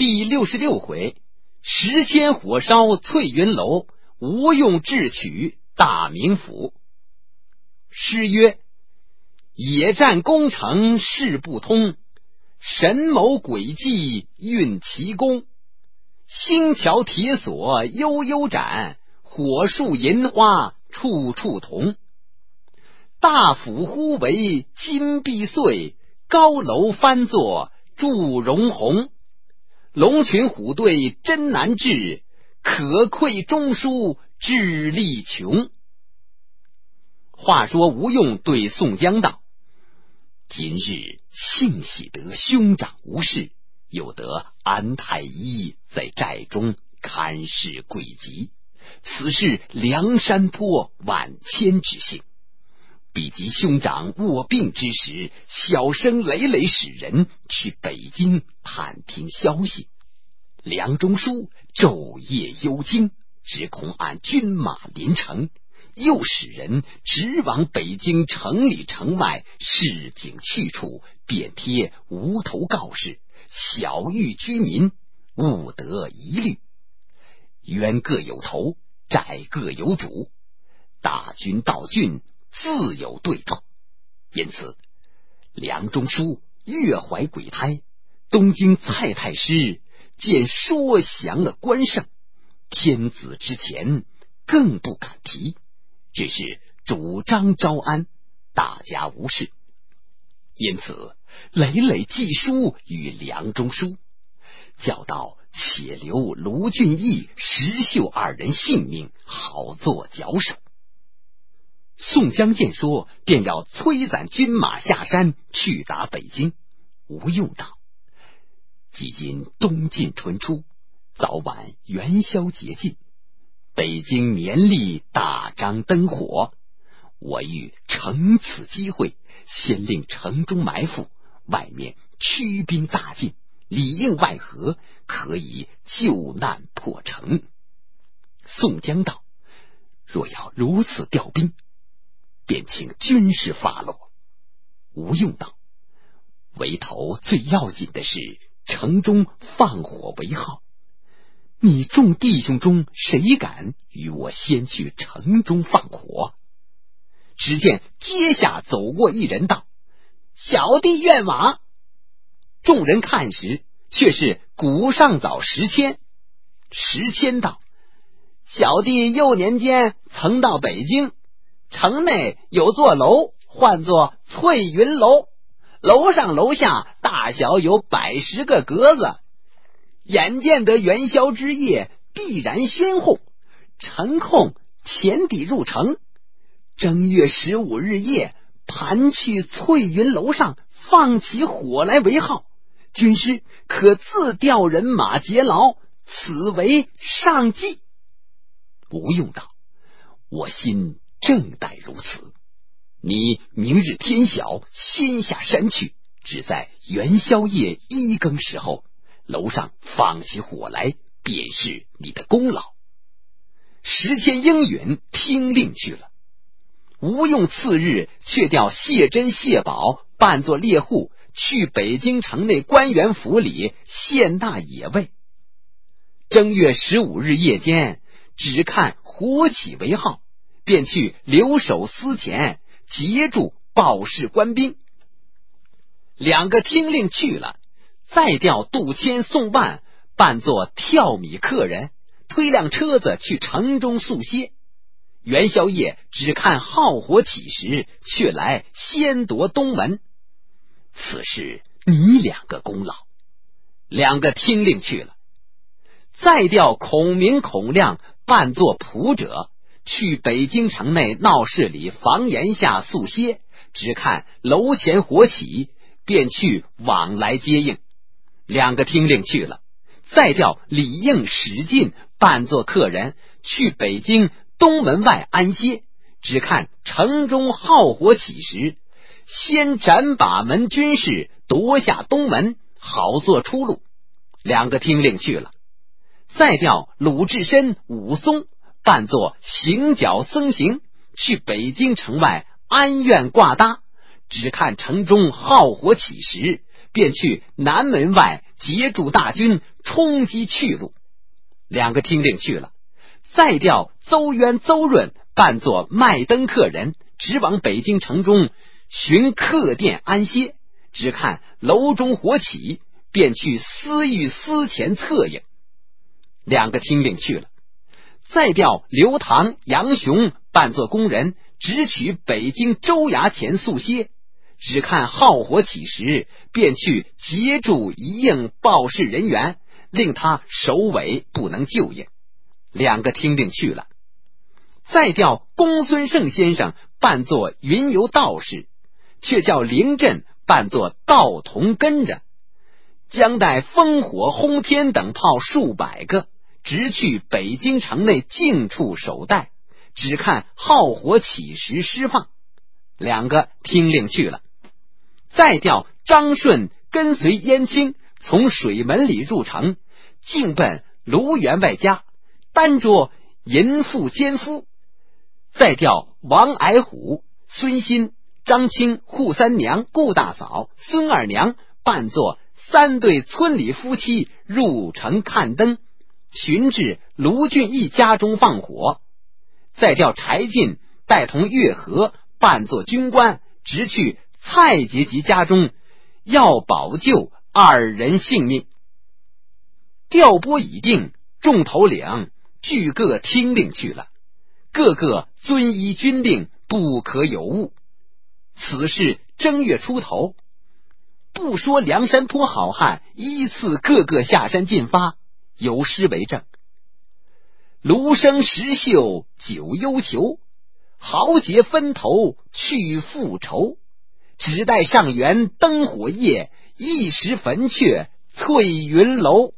第66回，10千火烧翠云楼，吴用智取大名府。诗曰：野战攻城事不通，神谋诡计运奇功。星桥铁索悠悠展，火树银花处处同。大府忽为金碧碎，高楼翻作祝融红。龙群虎队真难治，可愧中书智力穷。话说吴用对宋江道：今日幸喜得兄长无事，又得安太医在寨中看视诡疾，此事梁山坡万千之幸。比及兄长卧病之时，小生累累使人去北京探听消息。梁中书昼夜忧惊，只恐俺军马临城，又使人直往北京城里城外市井去处，便贴无头告示，晓谕居民勿得疑虑。冤各有头，债各有主，大军到郡自有对头。因此梁中书越怀鬼胎，东京蔡太师见说降了关胜，天子之前更不敢提，只是主张招安，大家无事。因此累累寄书与梁中书，叫道且留卢俊义、石秀二人性命，好做脚手。宋江见说，便要催攒军马下山去打北京。吴用道：即今冬尽春初，早晚元宵节近，北京年例大张灯火，我欲乘此机会，先令城中埋伏，外面驱兵大进，里应外合，可以救难破城。宋江道：若要如此调兵，便请军师发落。吴用道：围头最要紧的是城中放火为号，你众弟兄中谁敢与我先去城中放火？只见阶下走过一人道：小弟愿往。众人看时，却是古上早石谦。石谦道：小弟幼年间曾到北京，城内有座楼，唤作翠云楼，楼上楼下大小有110个格子，眼见得元宵之夜必然喧哄，城控前抵入城。正月15日夜，盘去翠云楼上放起火来为号，军师可自调人马劫牢，此为上计。吴用道：我心正待如此，你明日天晓先下山去，只在元宵夜1更时候，楼上放起火来，便是你的功劳。石谦应允，听令去了。吴用次日却调谢珍、谢宝扮作猎户，去北京城内官员府里献大野味。正月15日夜间，只看火起为号，便去留守司前截住报事官兵。2个听令去了，再调杜迁、宋万扮作跳米客人，推辆车子去城中宿歇。元宵夜只看号火起时，却来先夺东门，此事你2个功劳。2个听令去了，再调孔明、孔亮扮作仆者，去北京城内闹市里房檐下宿歇，只看楼前火起，便去往来接应。2个听令去了，再调李应、史进扮作客人，去北京东门外安歇，只看城中号火起时，先斩把门军士，夺下东门，好做出路。2个听令去了，再调鲁智深、武松扮作行脚僧行，去北京城外安院挂搭，只看城中号火起时， 便去南门外截住大军，冲击去路。两个听令去了，再调邹渊、邹润扮作卖灯客人，直往北京城中寻客店安歇，只看楼中火起，便去私狱司前策应。两个听令去了，再调刘唐、杨雄扮作工人，直取北京州衙前宿歇，只看号火起时，便去截住一应报事人员，令他首尾不能就应。两个听令去了，再调公孙胜先生扮作云游道士，却叫凌震扮作道童跟着，将带烽火轰天等炮数百个，直去北京城内境处守待，只看号火起时释放。两个听令去了，再调张顺跟随燕青从水门里入城，径奔卢员外家，单捉淫妇奸夫。再调王矮虎、孙新、张青、扈三娘、顾大嫂、孙二娘扮作三对村里夫妻入城看灯，寻至卢俊义家中放火。再调柴进带同月和扮作军官，直去蔡节吉家中，要保救二人性命。调拨已定，众头领俱各听令去了，个个遵依军令，不可有误。此事正月出头，不说梁山泊好汉依次个个下山进发，有诗为证：卢生石秀久忧愁，豪杰分头去复仇。只待上元灯火夜，一时焚却翠云楼。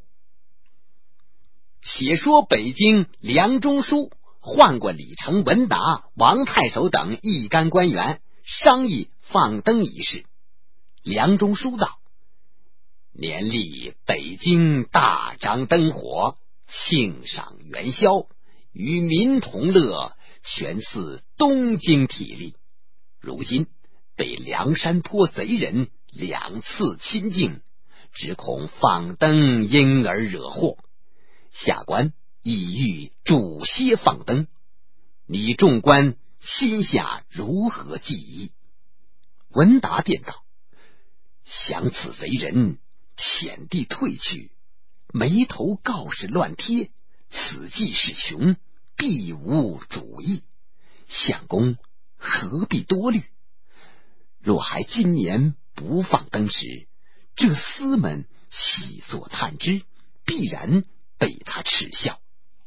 写说北京梁中书换过李成、文达、王太守等一干官员，商议放灯一事。梁中书道：年历北京大张灯火，庆赏元宵，与民同乐，全似东京体力。如今被梁山泊贼人两次侵境，只恐放灯因而惹祸。下官意欲主歇放灯，你众官心下如何计议？文达便道：想此贼人遣地退去，眉头告示乱贴，此计是穷，必无主意。相公何必多虑？若还今年不放灯时，这厮们细作探知，必然被他耻笑。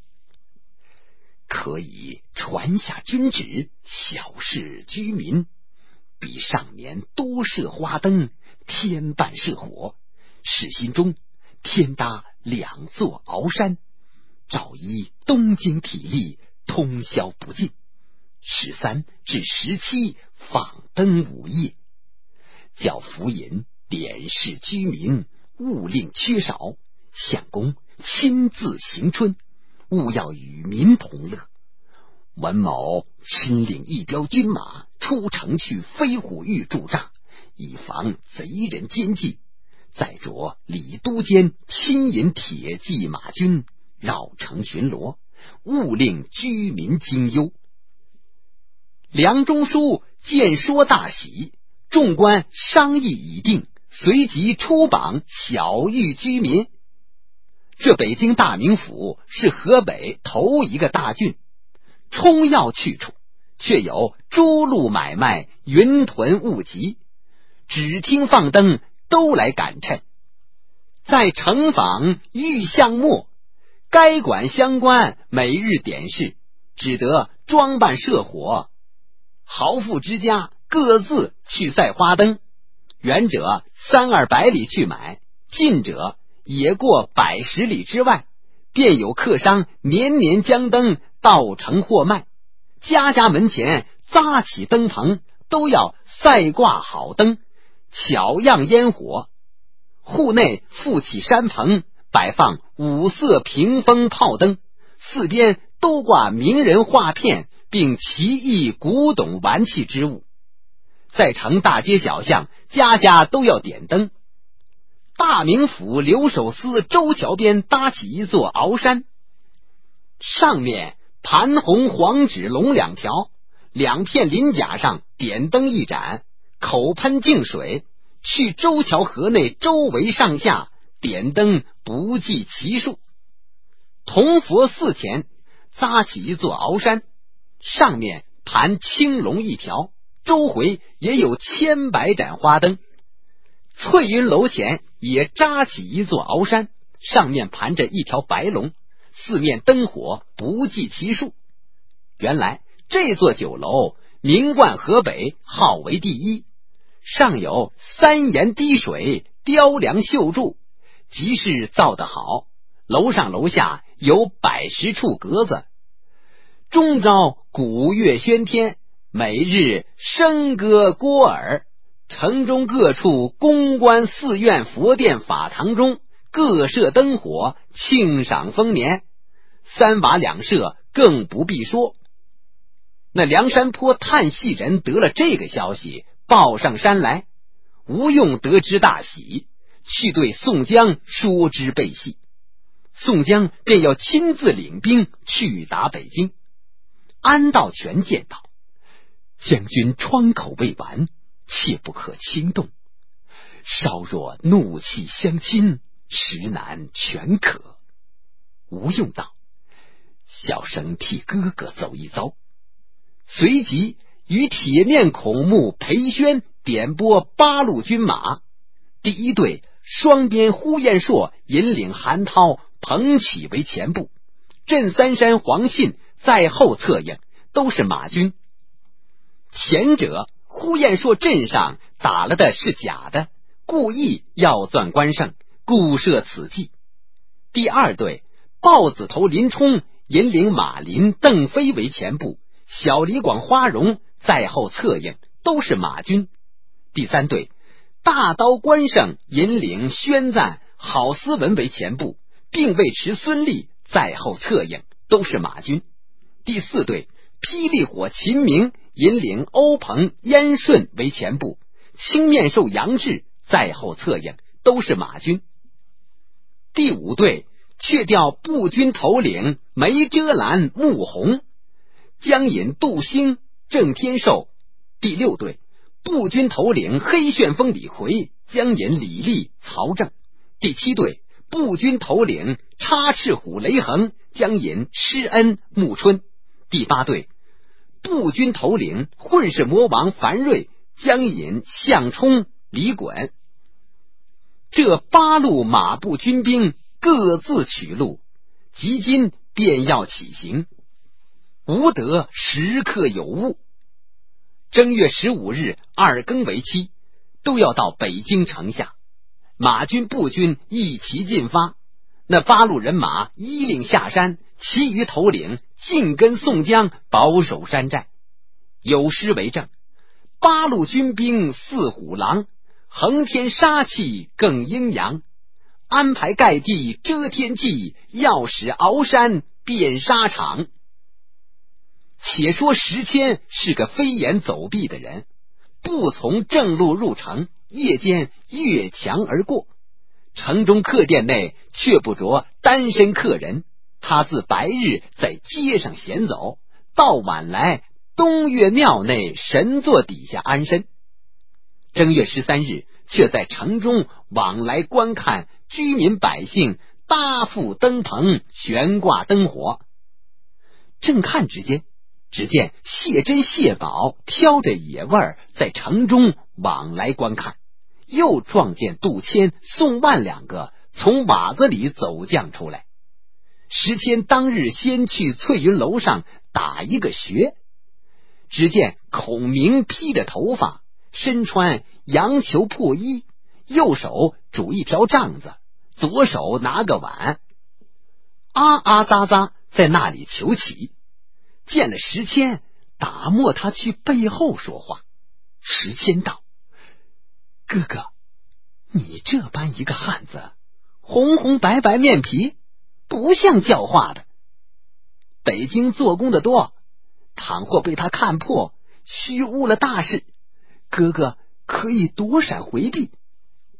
可以传下军旨，小示居民，比上年多设花灯，添办设火，市心中添搭2座鳌山，照依东京体力，通宵不尽。13至17放灯午夜，叫府尹点示居民，勿令缺少。相公亲自行春，勿要与民同乐。文某亲领一彪军马出城去飞虎峪驻扎，以防贼人奸计。再着李都监亲引铁骑马军绕城巡逻，勿令居民惊忧。梁中书见说大喜，众官商议已定，随即出榜晓谕居民。这北京大名府是河北头一个大郡，冲要去处，却有诸路买卖，云屯物集，只听放灯都来赶趁。在城坊御巷末，该管相关每日点示，只得装扮设火。豪富之家各自去赛花灯，远者300-200里去买，近者也过100-10里之外，便有客商年年将灯到城货卖。家家门前扎起灯棚，都要赛挂好灯，巧样烟火。户内附起山棚，摆放5色屏风炮灯，四边都挂名人画片，并奇异古董玩器之物。在城大街小巷，家家都要点灯。 大名府留守司周桥边搭起一座鳌山，上面盘红黄纸龙2条，2片鳞甲上点灯一盏，口喷净水，去周桥河内周围上下点灯不计其数。铜佛寺前扎起一座鳌山，上面盘青龙1条，周回也有千百盏花灯。翠云楼前也扎起一座鳌山，上面盘着一条白龙，四面灯火不计其数。原来这座酒楼名冠河北，号为第一，上有3檐滴水，雕梁绣柱，即是造得好，楼上楼下有100十处格子，终朝鼓乐喧天，每日笙歌聒耳。城中各处宫观寺院佛殿法堂中各设灯火，庆赏丰年。3瓦2舍更不必说。那梁山坡探戏人得了这个消息，报上山来，吴用得知大喜，去对宋江说知备戏。宋江便要亲自领兵去打北京。安道全见道：将军窗口未完，切不可轻动，稍若怒气相侵，实难全可。吴用道：小生替哥哥走一遭。随即与铁面孔目裴宣点拨8路军马，第一队双边呼延灼引领韩涛、彭起为前部，镇三山黄信在后策应，都是马军。前者呼延灼阵上打了的是假的，故意要钻关胜，故设此计。第二队豹子头林冲引领马林、邓飞为前部，小李广、花荣在后策应，都是马军。第三队大刀关胜引领宣赞、郝思文为前部，并尉迟孙立在后策应，都是马军。第四队霹雳火秦明引领欧鹏、燕顺为前部，青面兽杨志在后策应，都是马军。第五队却调步军头领梅遮拦、穆弘，江引、杜兴、郑天寿。第六队步军头领黑旋风李逵，江引、李立、曹正。第七队步军头领插翅虎雷横，江引、施恩、穆春。第八队步军头领混世魔王樊瑞，江引、项冲、李衮。这8路马步军兵各自取路，即今便要起行，无得时刻有误。正月15日2更为期，都要到北京城下。马军、步军一齐进发，那8路人马依令下山，其余头领尽跟宋江保守山寨。有诗为证：8路军兵似虎狼，横天杀气更阴阳。安排盖地遮天际，要使鳌山变沙场。且说石阡是个飞檐走壁的人，不从正路入城，夜间越墙而过。城中客店内却不着单身客人，他自白日在街上闲走，到晚来东岳庙内神座底下安身。正月13日却在城中往来观看居民百姓搭覆灯棚，悬挂灯火。正看之间，只见谢珍、谢宝挑着野味在城中往来观看，又撞见杜迁、宋万2个从瓦子里走将出来。石阡当日先去翠云楼上打一个穴，只见孔明披着头发，身穿羊裘破衣，右手拄一条杖子，左手拿个碗，啊啊喳喳在那里求乞。见了石阡，打磨他去背后说话。石阡道：哥哥，你这般一个汉子，红红白白面皮，不像教化的。北京做工的多，倘或被他看破，虚误了大事，哥哥可以躲闪回避。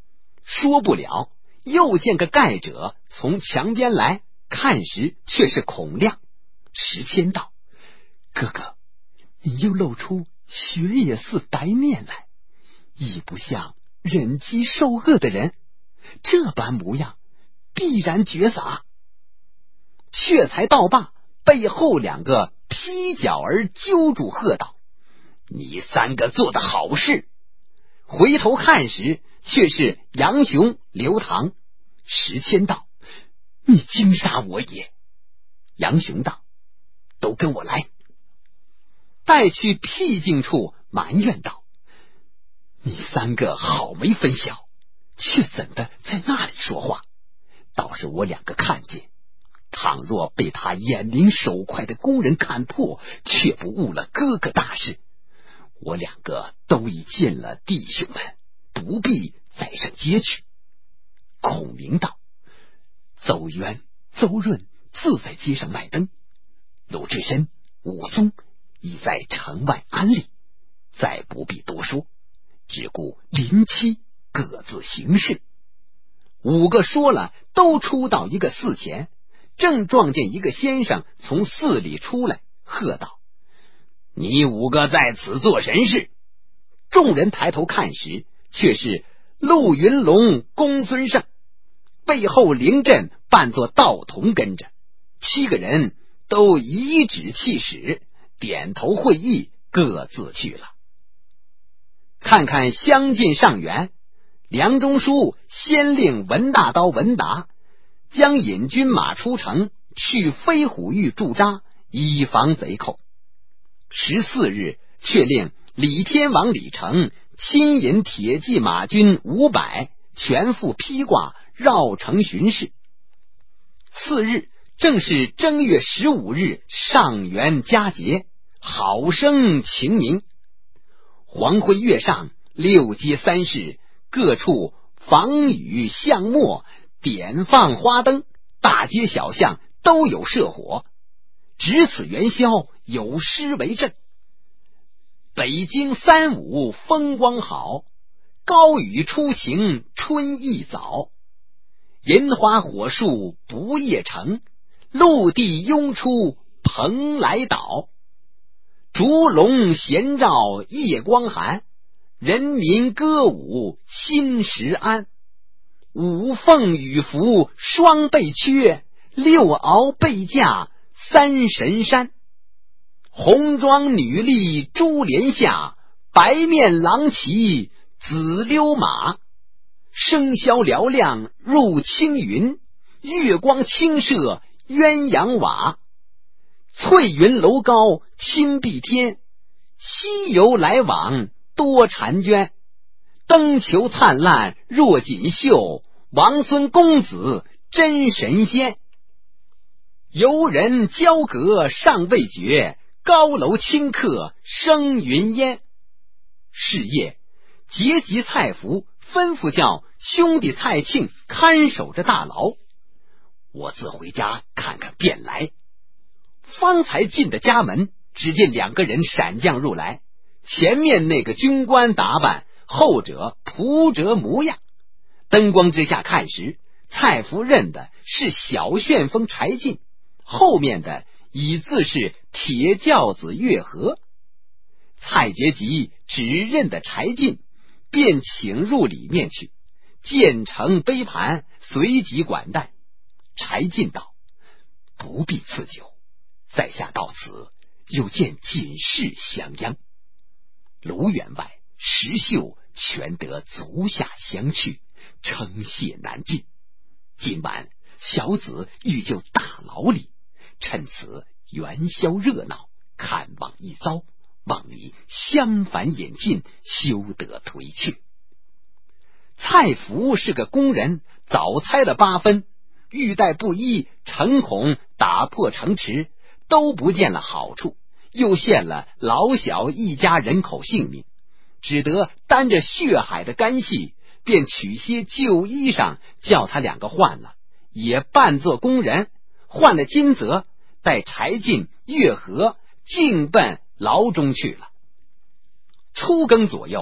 说不了，又见个盖者从墙边来，看时却是孔亮。石谦道：哥哥，你又露出雪也似白面来，亦不像忍饥受饿的人，这般模样必然绝洒。却才道罢，背后两个劈脚而揪住，喝道：你三个做的好事！回头看时，却是杨雄、刘唐。石谦道：你惊杀我也！杨雄道：都跟我来。带去僻静处，埋怨道：你三个好没分晓，却怎的在那里说话？倒是我两个看见，倘若被他眼明手快的工人看破，却不误了哥哥大事。我两个都已见了弟兄们，不必再上街去。孔明道：邹渊、邹润自在街上卖灯，鲁智深、武松已在城外安立，再不必多说，只顾临期各自行事。五个说了，都出到一个寺前，正撞见一个先生从寺里出来，喝道：你五个在此做神事！众人抬头看时，却是陆云龙、公孙胜，背后凌震扮作道童跟着，7个人都颐指气使，点头会意，各自去了。看看相近上元，梁中书先令文大刀文达将引军马出城，去飞虎峪驻扎，以防贼寇。14日，却令李天王李成亲引铁骑马军500，全副披挂，绕城巡视。次日，正是正月15日，上元佳节，好生晴明。黄辉月上，6街3市各处防雨巷陌，点放花灯，大街小巷都有射火。值此元宵，有诗为证：北京3五风光好，高雨初晴春意早。银花火树不夜城，陆地拥出蓬莱岛。烛龙闲照夜光寒，人民歌舞心时安。五凤羽服双倍缺，6鳌备驾3神山。红妆女立珠帘下，白面郎骑紫溜马。笙箫嘹亮入青云，月光倾射鸳鸯瓦。翠云楼高侵碧天，西游来往多婵娟。灯球灿烂若锦绣，王孙公子真神仙。游人交阁尚未绝，高楼顷刻生云烟。是夜，节级蔡福吩咐叫兄弟蔡庆看守着大牢，我自回家看看便来。方才进的家门，只见2个人闪将入来，前面那个军官打扮，后者仆者模样。灯光之下看时，蔡福认的是小旋风柴进，后面的已自是铁轿子月和。蔡杰吉只认得柴进，便请入里面去，见盛杯盘，随即管待。柴进道：不必赐酒，在下到此，又见锦事相央。卢员外、石秀全得足下相去，称谢难尽。今晚小子欲就大牢里，趁此元宵热闹，看望一遭，望你相反引进，休得推却。蔡福是个工人，早猜了8分，欲待不依，诚恐打破城池，都不见了好处，又陷了老小一家人口性命，只得担着血海的干系，便取些旧衣裳叫他2个换了，也扮作工人，换了金泽，带柴进、月和径奔牢中去了。初更左右，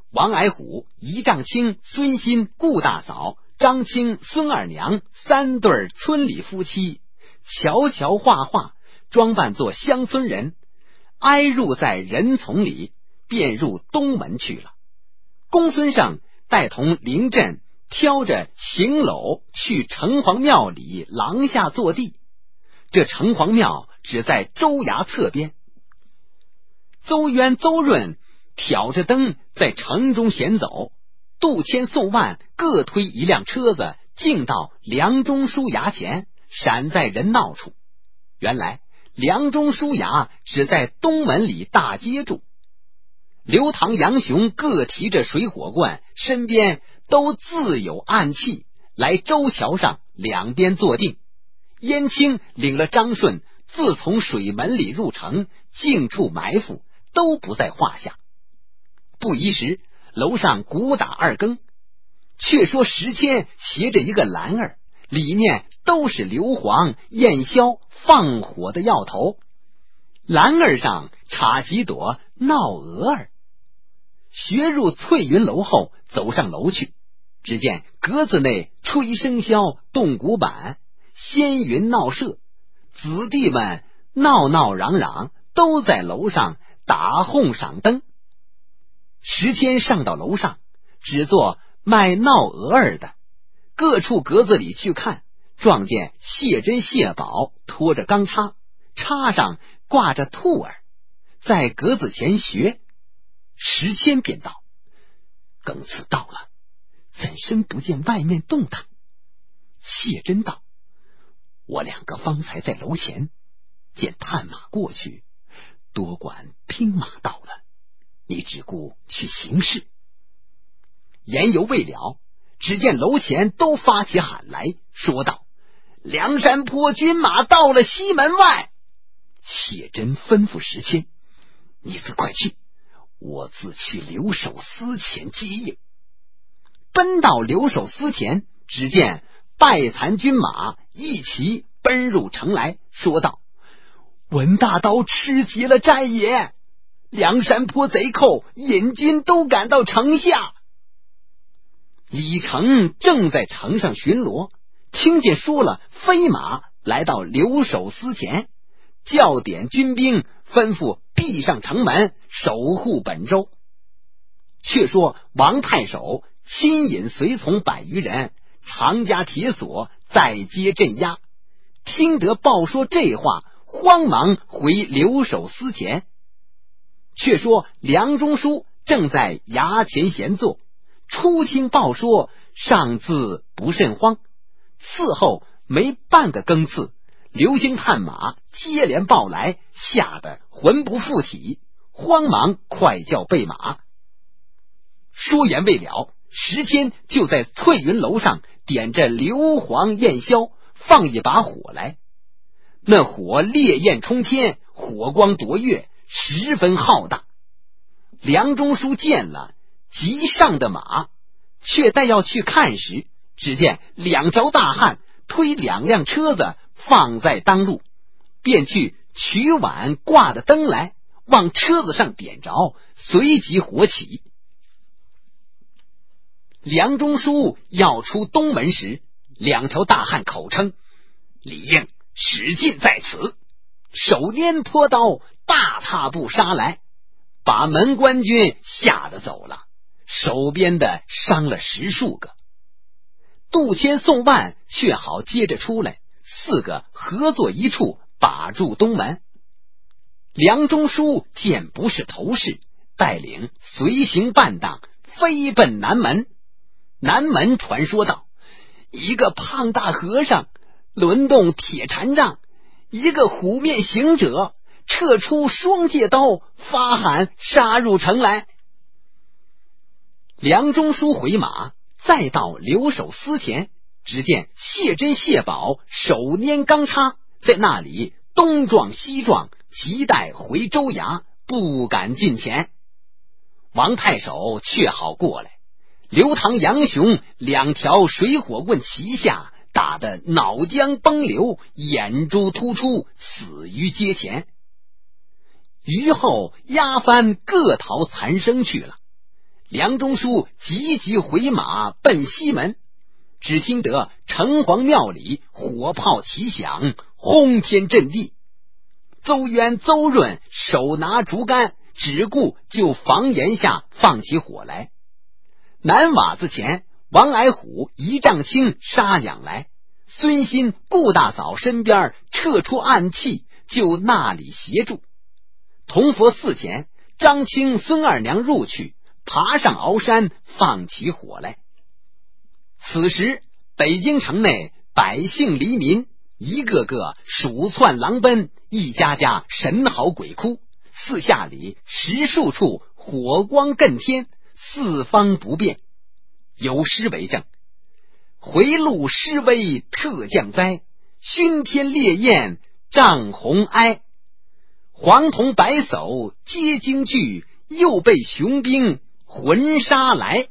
王矮虎、仪丈青、孙新、顾大嫂、张青、孙二娘三对村里夫妻，瞧瞧画画，装扮作乡村人，挨入在人丛里，便入东门去了。公孙胜带同邻镇挑着行篓去城隍庙里廊下坐地。这城隍庙只在州衙侧边。邹渊、邹润挑着灯在城中闲走，杜迁、宋万各推一辆车子进到梁中书衙前，闪在人闹处。原来梁中书衙只在东门里大街住。刘唐、杨雄各提着水火罐，身边都自有暗器，来州桥上两边坐定。燕青领了张顺，自从水门里入城，境处埋伏，都不在话下。不一时，楼上鼓打二更。却说石谦携着一个篮儿，里面都是硫磺、焰硝、放火的药头，篮儿上插几朵闹蛾儿。学入翠云楼后，走上楼去，只见阁子内吹笙箫、动鼓板，仙云闹社，子弟们闹闹嚷嚷，都在楼上打哄赏灯。石谦上到楼上，只做卖闹蛾儿的，各处格子里去看，撞见谢珍、谢宝拖着钢叉，叉上挂着兔儿，在格子前学。石谦便道：更次到了，怎生不见外面动弹？谢珍道：我两个方才在楼前见探马过去，多管兵马到了，你只顾去行事。言犹未了，只见楼前都发起喊来，说道：梁山坡军马到了西门外。谢珍吩咐石谦：你自快去，我自去留守司前接应。奔到留守司前，只见败残军马一齐奔入城来，说道：文大刀吃劫了寨也，梁山坡贼寇引军都赶到城下。李成正在城上巡逻，听见说了，飞马来到留守司前，叫点军兵，吩咐闭上城门，守护本州。却说王太守亲引随从100余人，长加铁锁，在街镇压。听得报说这话，慌忙回留守司前。却说梁中书正在衙前闲坐，初听报说，尚自不甚慌。伺候没半个更次，流星探马接连报来，吓得魂不附体，慌忙快叫备马。说言未了，石谦就在翠云楼上点着硫磺焰硝，放一把火来。那火烈焰冲天，火光夺月，十分浩大。梁中书见了，急上的马，却待要去看时，只见2条大汉推2辆车子放在当路，便去取碗挂的灯来，往车子上点着，随即火起。梁中书要出东门时，2条大汉口称：李应、史进在此，手拈坡刀，大踏步杀来，把门官军吓得走了，手边的伤了10数个。杜迁、宋万却好接着出来，4个合作一处，把住东门。梁中书见不是头事，带领随行伴当飞奔南门。南门传说道：一个胖大和尚轮动铁禅杖，一个虎面行者撤出双戒刀，发喊杀入城来。梁中书回马，再到留守司前，只见谢珍、谢宝手拈钢叉，在那里东撞西撞，急待回州衙，不敢近前。王太守却好过来，刘唐、杨雄2条水火棍齐下，打得脑浆崩流，眼珠突出，死于街前。余后押番各逃残生去了。 梁中书急急回马奔西门，只听得城隍庙里火炮齐响，轰天震地。邹渊、邹润手拿竹竿，只顾就房檐下放起火来。南瓦子前，王矮虎、一丈青杀将来，孙新、顾大嫂身边撤出暗器，就那里协助。铜佛寺前，张青、孙二娘入去，爬上鳌山放起火来。此时北京城内百姓黎民一个个鼠窜狼奔，一家家神嚎鬼哭，四下里十数处火光艮天，四方不变。有诗为证：回路施威特降灾，熏天烈焰涨红埃。黄铜白叟皆惊惧，又被雄兵魂杀来。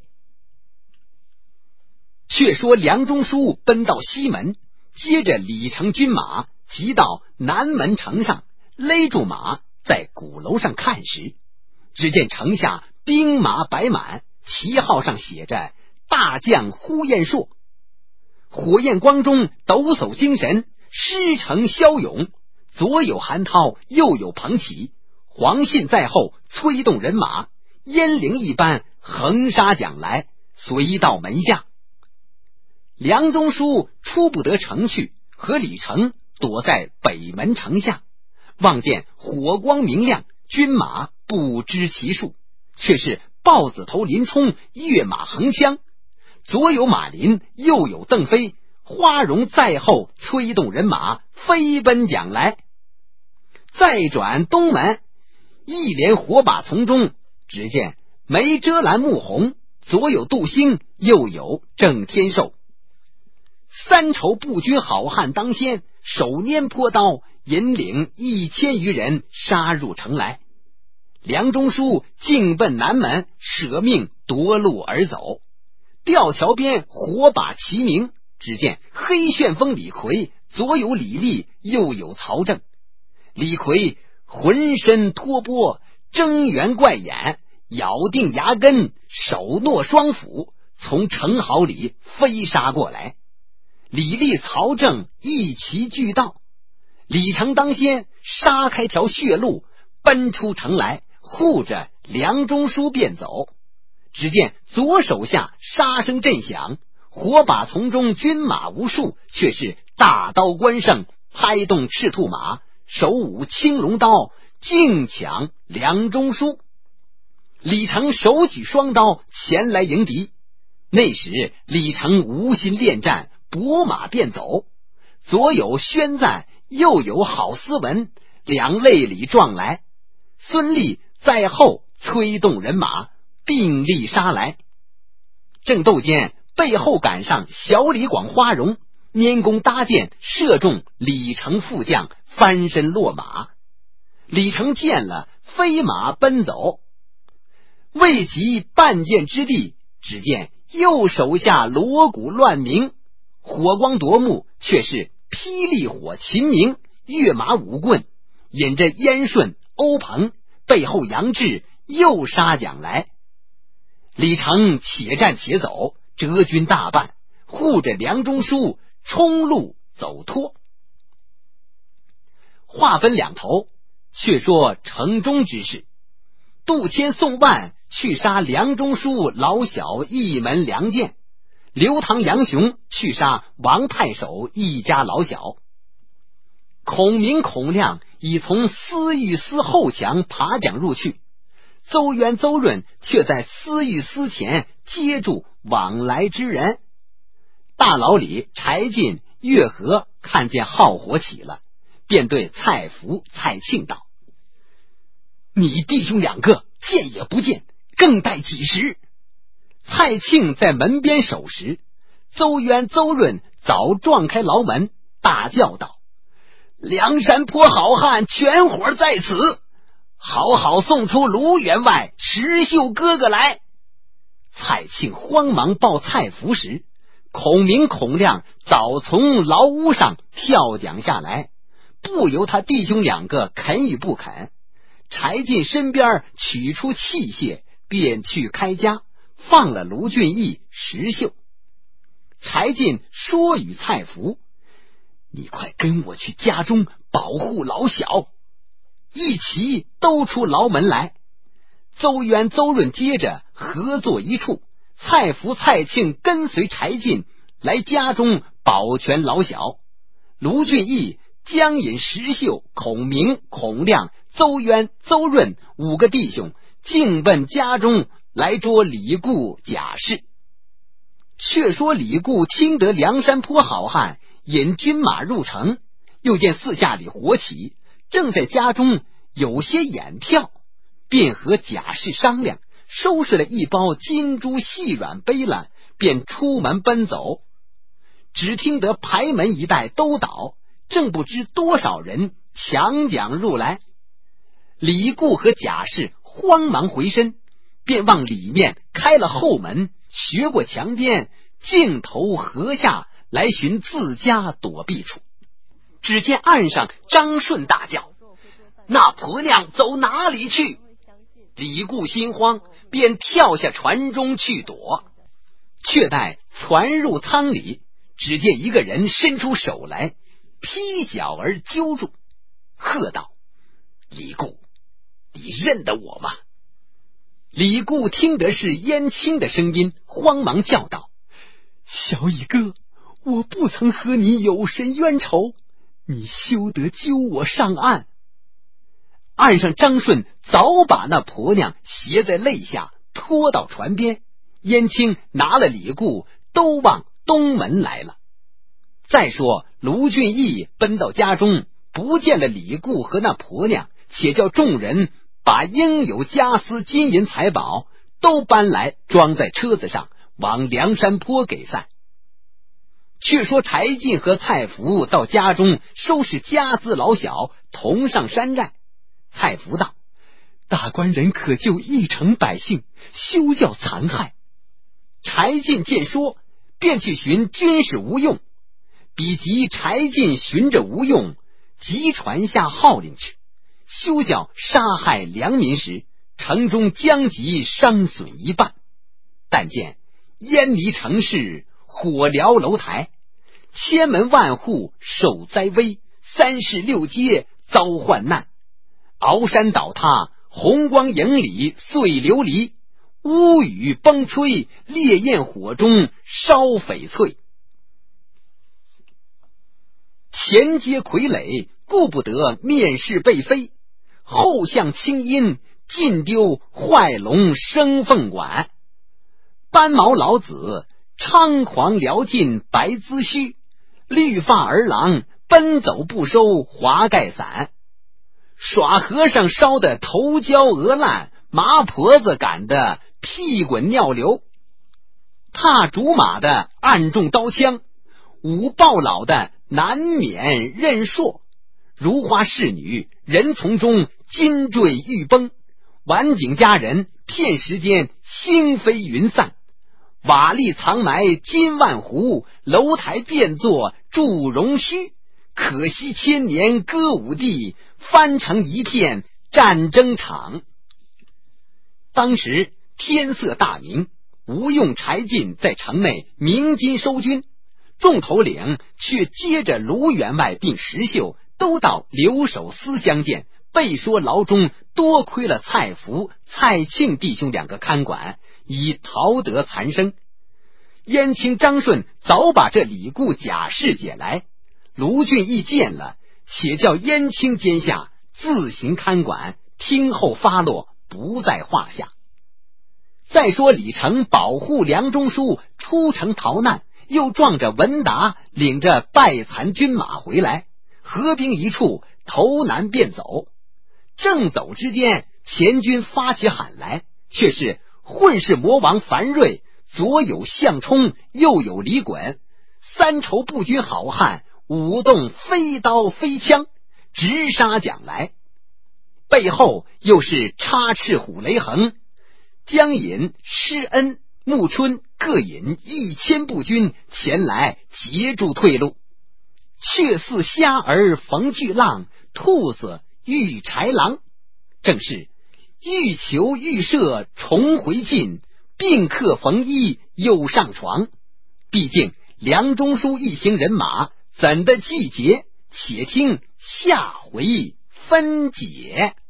却说梁中书奔到西门，接着李成军马急到南门城上，勒住马，在鼓楼上看时，只见城下兵马摆满，旗号上写着大将呼延灼。火焰光中抖擞精神，师承骁勇，左有韩涛，右有彭起，黄信在后催动人马，烟灵一般横杀将来，随到门下。梁中书出不得城去，和李成躲在北门城下，望见火光明亮，军马不知其数，却是豹子头林冲跃马横枪，左有马林，右有邓飞，花荣在后催动人马飞奔将来。再转东门，一连火把丛中，只见梅遮拦穆弘，左有杜兴，右有郑天寿。三筹步军好汉当先，手拈坡刀，引领1000余人杀入城来。梁中书径奔南门，舍命夺路而走。吊桥边火把齐鸣，只见黑旋风李逵，左有李立，右有曹正。李逵浑身脱波，睁圆怪眼，咬定牙根，手握双斧，从城壕里飞杀过来。李立、曹正一齐俱到，李成当先，杀开条血路，奔出城来，护着梁中书便走。只见左手下杀声震响，火把丛中军马无数，却是大刀关胜拍动赤兔马，手舞青龙刀，竞抢梁中书。李成手举双刀前来迎敌，那时李成无心恋战，拨马便走，左有宣赞，右有郝思文，两肋里撞来。孙立在后催动人马，并力杀来。正斗间，背后赶上小李广、花荣，拈弓搭箭，射中李成副将，翻身落马。李成见了，飞马奔走，未及半箭之地，只见右手下锣鼓乱鸣，火光夺目，却是霹雳火秦明，跃马舞棍，引着燕顺、欧鹏，背后杨志又杀将来。李成且战且走，折军大半，护着梁中书冲路走脱。话分两头，却说城中之事。杜迁、宋万去杀梁中书老小一门良将，刘唐、杨雄去杀王太守一家老小。孔明、孔亮已从司御司后墙爬将入去，邹渊、邹润却在司御司前接住往来之人。大牢里柴进、岳和看见号火起了，便对蔡福、蔡庆道：你弟兄两个见也不见，更待几时？蔡庆在门边守时，邹渊、邹润早撞开牢门，大叫道：梁山坡好汉全伙在此，好好送出卢员外、石秀哥哥来。蔡庆慌忙报蔡福时，孔明、孔亮早从牢屋上跳将下来，不由他弟兄两个肯与不肯。柴进身边取出器械，便去开家， 放了卢俊义、石秀。柴进说与蔡福：你快跟我去家中保护老小。一齐都出牢门来。邹渊、邹润接着合作一处，蔡福、蔡庆跟随柴进来家中保全老小。卢俊义、江隐、石秀、孔明、孔亮、邹渊、邹润5个弟兄径奔家中来捉李固、贾氏。却说李固听得梁山坡好汉引军马入城，又见四下里火起，正在家中有些眼跳，便和贾氏商量，收拾了一包金珠细软背了，便出门奔走。只听得牌门一带都倒，正不知多少人强将入来。李固和贾氏慌忙回身，便往里面开了后门，学过墙边，径投河下来寻自家躲避处。只见岸上张顺大叫：那婆娘走哪里去？李固心慌，便跳下船中去躲。却待船入舱里，只见一个人伸出手来，劈脚而揪住，喝道：李固，你认得我吗？李固听得是燕青的声音，慌忙叫道：小乙哥，我不曾和你有甚冤仇，你休得揪我上岸。岸上张顺早把那婆娘携在肋下，拖到船边。燕青拿了李固，都往东门来了。再说卢俊义奔到家中，不见了李固和那婆娘，且叫众人把应有家私、金银财宝都搬来，装在车子上，往梁山坡给散。却说柴进和蔡福到家中收拾家资老小，同上山寨。蔡福道：大官人可救一城百姓，休教残害。柴进见说，便去寻军士吴用。比及柴进寻着吴用，即传下号令去，休教杀害良民时，城中将及伤损一半。但见烟迷城市，火燎楼台，千门万户受灾危，36街遭患难，鳌山倒塌，红光营里碎琉璃，乌雨崩吹，烈焰火中烧翡翠。前街傀儡，顾不得面试被飞，后向青阴，尽丢坏龙生凤馆。斑毛老子猖狂撩尽白髭须，绿发儿郎奔走不收华盖伞。耍和尚烧得头焦额烂，麻婆子赶得屁滚尿流。踏竹马的暗中刀枪，舞豹老的难免刃槊。如花侍女人丛中金坠玉崩，晚景佳人片时间星飞云散。瓦砾藏埋金万斛，楼台变作祝融须。可惜千年歌舞地，翻成一片战争场。当时天色大明，吴用、柴进在城内鸣金收军，众头领却接着卢员外并石秀都到留守司相见，备说牢中多亏了蔡福、蔡庆弟兄2个看管，以逃得残生。燕青、张顺早把这李固、贾氏解来，卢俊义见了，且叫燕青监下自行看管，听候发落，不在话下。再说李成保护梁中书出城逃难，又撞着文达领着败残军马回来，合兵一处，头南便走。正走之间，前军发起喊来，却是混世魔王樊瑞，左有项冲，右有李衮，3筹步军好汉，舞动飞刀飞枪，直杀将来。背后又是插翅虎雷横、江隐、施恩、穆春各引1000步军前来截住退路。却似虾儿逢巨浪，兔子遇豺狼，正是欲求欲射重回进， 宾客逢衣又上床。毕竟梁中书一行人马怎的季节？且听下回分解。